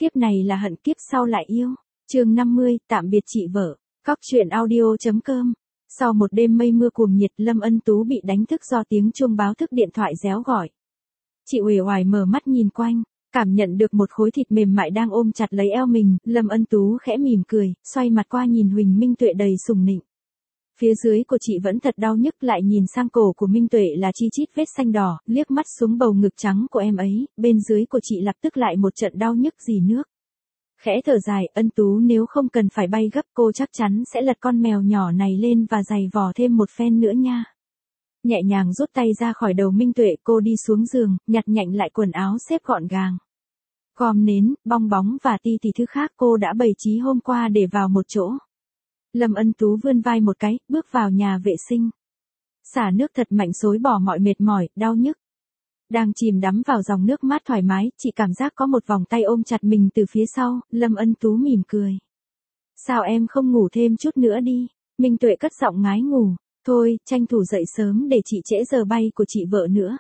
Kiếp này là hận, kiếp sau lại yêu. Chương 50, tạm biệt chị vợ. Cóc truyện audio.com. Sau một đêm mây mưa cuồng nhiệt, Lâm Ân Tú bị đánh thức do tiếng chuông báo thức điện thoại réo gọi. Chị uể oải mở mắt nhìn quanh, cảm nhận được một khối thịt mềm mại đang ôm chặt lấy eo mình, Lâm Ân Tú khẽ mỉm cười, xoay mặt qua nhìn Huỳnh Minh Tuệ đầy sùng nịnh. Phía dưới của chị vẫn thật đau nhức, lại nhìn sang cổ của Minh Tuệ là chi chít vết xanh đỏ, liếc mắt xuống bầu ngực trắng của em ấy, bên dưới của chị lập tức lại một trận đau nhức rỉ nước. Khẽ thở dài, Ân Tú nếu không cần phải bay gấp cô chắc chắn sẽ lật con mèo nhỏ này lên và giày vò thêm một phen nữa nha. Nhẹ nhàng rút tay ra khỏi đầu Minh Tuệ, cô đi xuống giường, nhặt nhạnh lại quần áo xếp gọn gàng. Gom nến, bong bóng và ti tì thứ khác cô đã bày trí hôm qua để vào một chỗ. Lâm Ân Tú vươn vai một cái, bước vào nhà vệ sinh. Xả nước thật mạnh xối bỏ mọi mệt mỏi, đau nhức. Đang chìm đắm vào dòng nước mát thoải mái, chị cảm giác có một vòng tay ôm chặt mình từ phía sau, Lâm Ân Tú mỉm cười. Sao em không ngủ thêm chút nữa đi? Minh Tuệ cất giọng ngái ngủ. Thôi, tranh thủ dậy sớm để chị trễ giờ bay của chị vợ nữa.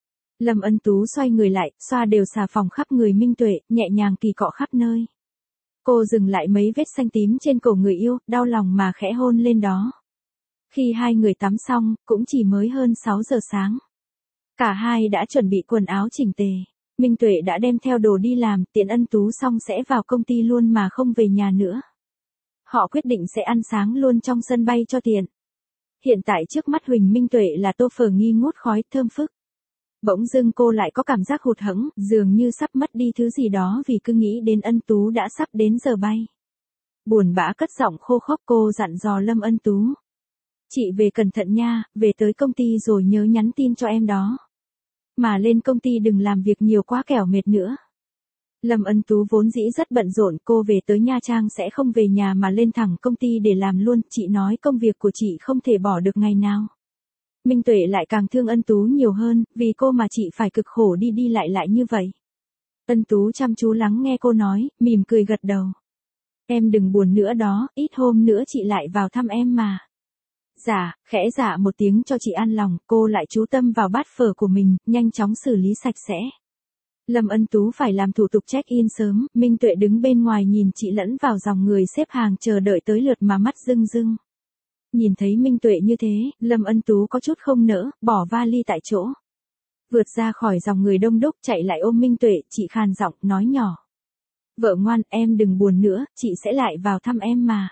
Lâm Ân Tú xoay người lại, xoa đều xà phòng khắp người Minh Tuệ, nhẹ nhàng kỳ cọ khắp nơi. Cô dừng lại mấy vết xanh tím trên cổ người yêu, đau lòng mà khẽ hôn lên đó. Khi hai người tắm xong, cũng chỉ mới hơn 6 giờ sáng. Cả hai đã chuẩn bị quần áo chỉnh tề. Minh Tuệ đã đem theo đồ đi làm, tiện Ân Tú xong sẽ vào công ty luôn mà không về nhà nữa. Họ quyết định sẽ ăn sáng luôn trong sân bay cho tiện. Hiện tại trước mắt Huỳnh Minh Tuệ là tô phở nghi ngút khói thơm phức. Bỗng dưng cô lại có cảm giác hụt hẫng, dường như sắp mất đi thứ gì đó vì cứ nghĩ đến Ân Tú đã sắp đến giờ bay. Buồn bã cất giọng khô khốc, cô dặn dò Lâm Ân Tú. Chị về cẩn thận nha, về tới công ty rồi nhớ nhắn tin cho em đó. Mà lên công ty đừng làm việc nhiều quá kẻo mệt nữa. Lâm Ân Tú vốn dĩ rất bận rộn, cô về tới Nha Trang sẽ không về nhà mà lên thẳng công ty để làm luôn, chị nói công việc của chị không thể bỏ được ngày nào. Minh Tuệ lại càng thương Ân Tú nhiều hơn, vì cô mà chị phải cực khổ đi đi lại như vậy. Ân Tú chăm chú lắng nghe cô nói, mỉm cười gật đầu. Em đừng buồn nữa đó, ít hôm nữa chị lại vào thăm em mà. Dạ, khẽ dạ một tiếng cho chị an lòng, cô lại chú tâm vào bát phở của mình, nhanh chóng xử lý sạch sẽ. Lâm Ân Tú phải làm thủ tục check-in sớm, Minh Tuệ đứng bên ngoài nhìn chị lẫn vào dòng người xếp hàng chờ đợi tới lượt mà mắt rưng rưng. Nhìn thấy Minh Tuệ như thế, Lâm Ân Tú có chút không nỡ, bỏ vali tại chỗ. Vượt ra khỏi dòng người đông đúc, chạy lại ôm Minh Tuệ, chị khàn giọng, nói nhỏ. Vợ ngoan, em đừng buồn nữa, chị sẽ lại vào thăm em mà.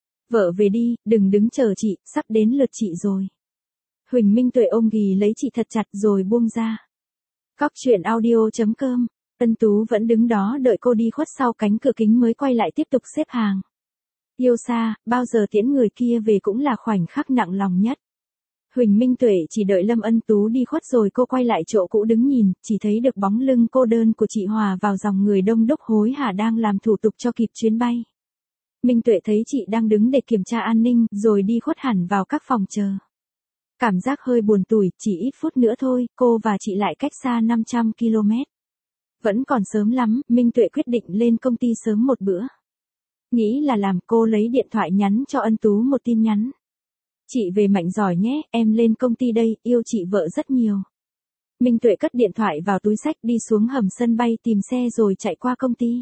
Vợ về đi, đừng đứng chờ chị, sắp đến lượt chị rồi. Huỳnh Minh Tuệ ôm ghì lấy chị thật chặt rồi buông ra. Cóc truyện audio.com. Ân Tú vẫn đứng đó đợi cô đi khuất sau cánh cửa kính mới quay lại tiếp tục xếp hàng. Yêu xa, bao giờ tiễn người kia về cũng là khoảnh khắc nặng lòng nhất. Huỳnh Minh Tuệ chỉ đợi Lâm Ân Tú đi khuất rồi cô quay lại chỗ cũ đứng nhìn, chỉ thấy được bóng lưng cô đơn của chị hòa vào dòng người đông đúc hối hả đang làm thủ tục cho kịp chuyến bay. Minh Tuệ thấy chị đang đứng để kiểm tra an ninh, rồi đi khuất hẳn vào các phòng chờ. Cảm giác hơi buồn tủi, chỉ ít phút nữa thôi, cô và chị lại cách xa 500 km. Vẫn còn sớm lắm, Minh Tuệ quyết định lên công ty sớm một bữa. Nghĩ là làm, cô lấy điện thoại nhắn cho Ân Tú một tin nhắn. Chị về mạnh giỏi nhé, em lên công ty đây, yêu chị vợ rất nhiều. Minh Tuệ cất điện thoại vào túi xách đi xuống hầm sân bay tìm xe rồi chạy qua công ty.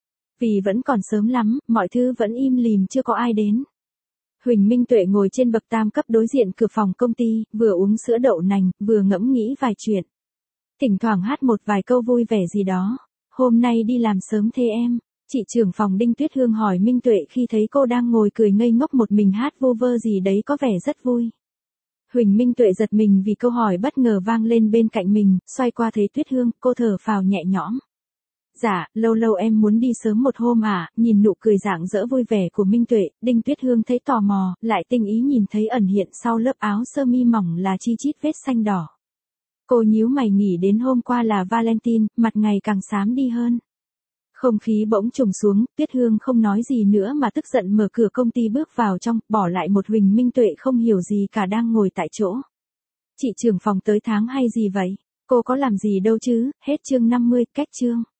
Vì vẫn còn sớm lắm, mọi thứ vẫn im lìm chưa có ai đến. Huỳnh Minh Tuệ ngồi trên bậc tam cấp đối diện cửa phòng công ty, vừa uống sữa đậu nành, vừa ngẫm nghĩ vài chuyện. Thỉnh thoảng hát một vài câu vui vẻ gì đó. Hôm nay đi làm sớm thế em? Chị trưởng phòng Đinh Tuyết Hương hỏi Minh Tuệ khi thấy cô đang ngồi cười ngây ngốc một mình hát vô vơ gì đấy có vẻ rất vui. Huỳnh Minh Tuệ giật mình vì câu hỏi bất ngờ vang lên bên cạnh mình, xoay qua thấy Tuyết Hương, cô thở phào nhẹ nhõm. Dạ, lâu lâu em muốn đi sớm một hôm à, nhìn nụ cười rạng rỡ vui vẻ của Minh Tuệ, Đinh Tuyết Hương thấy tò mò, lại tinh ý nhìn thấy ẩn hiện sau lớp áo sơ mi mỏng là chi chít vết xanh đỏ. Cô nhíu mày nghĩ đến hôm qua là Valentine, mặt ngày càng xám đi hơn. Không khí bỗng trùng xuống, Tuyết Hương không nói gì nữa mà tức giận mở cửa công ty bước vào trong, bỏ lại một Huỳnh Minh Tuệ không hiểu gì cả đang ngồi tại chỗ. Chị trưởng phòng tới tháng hay gì vậy? Cô có làm gì đâu chứ, hết chương 50, cách chương.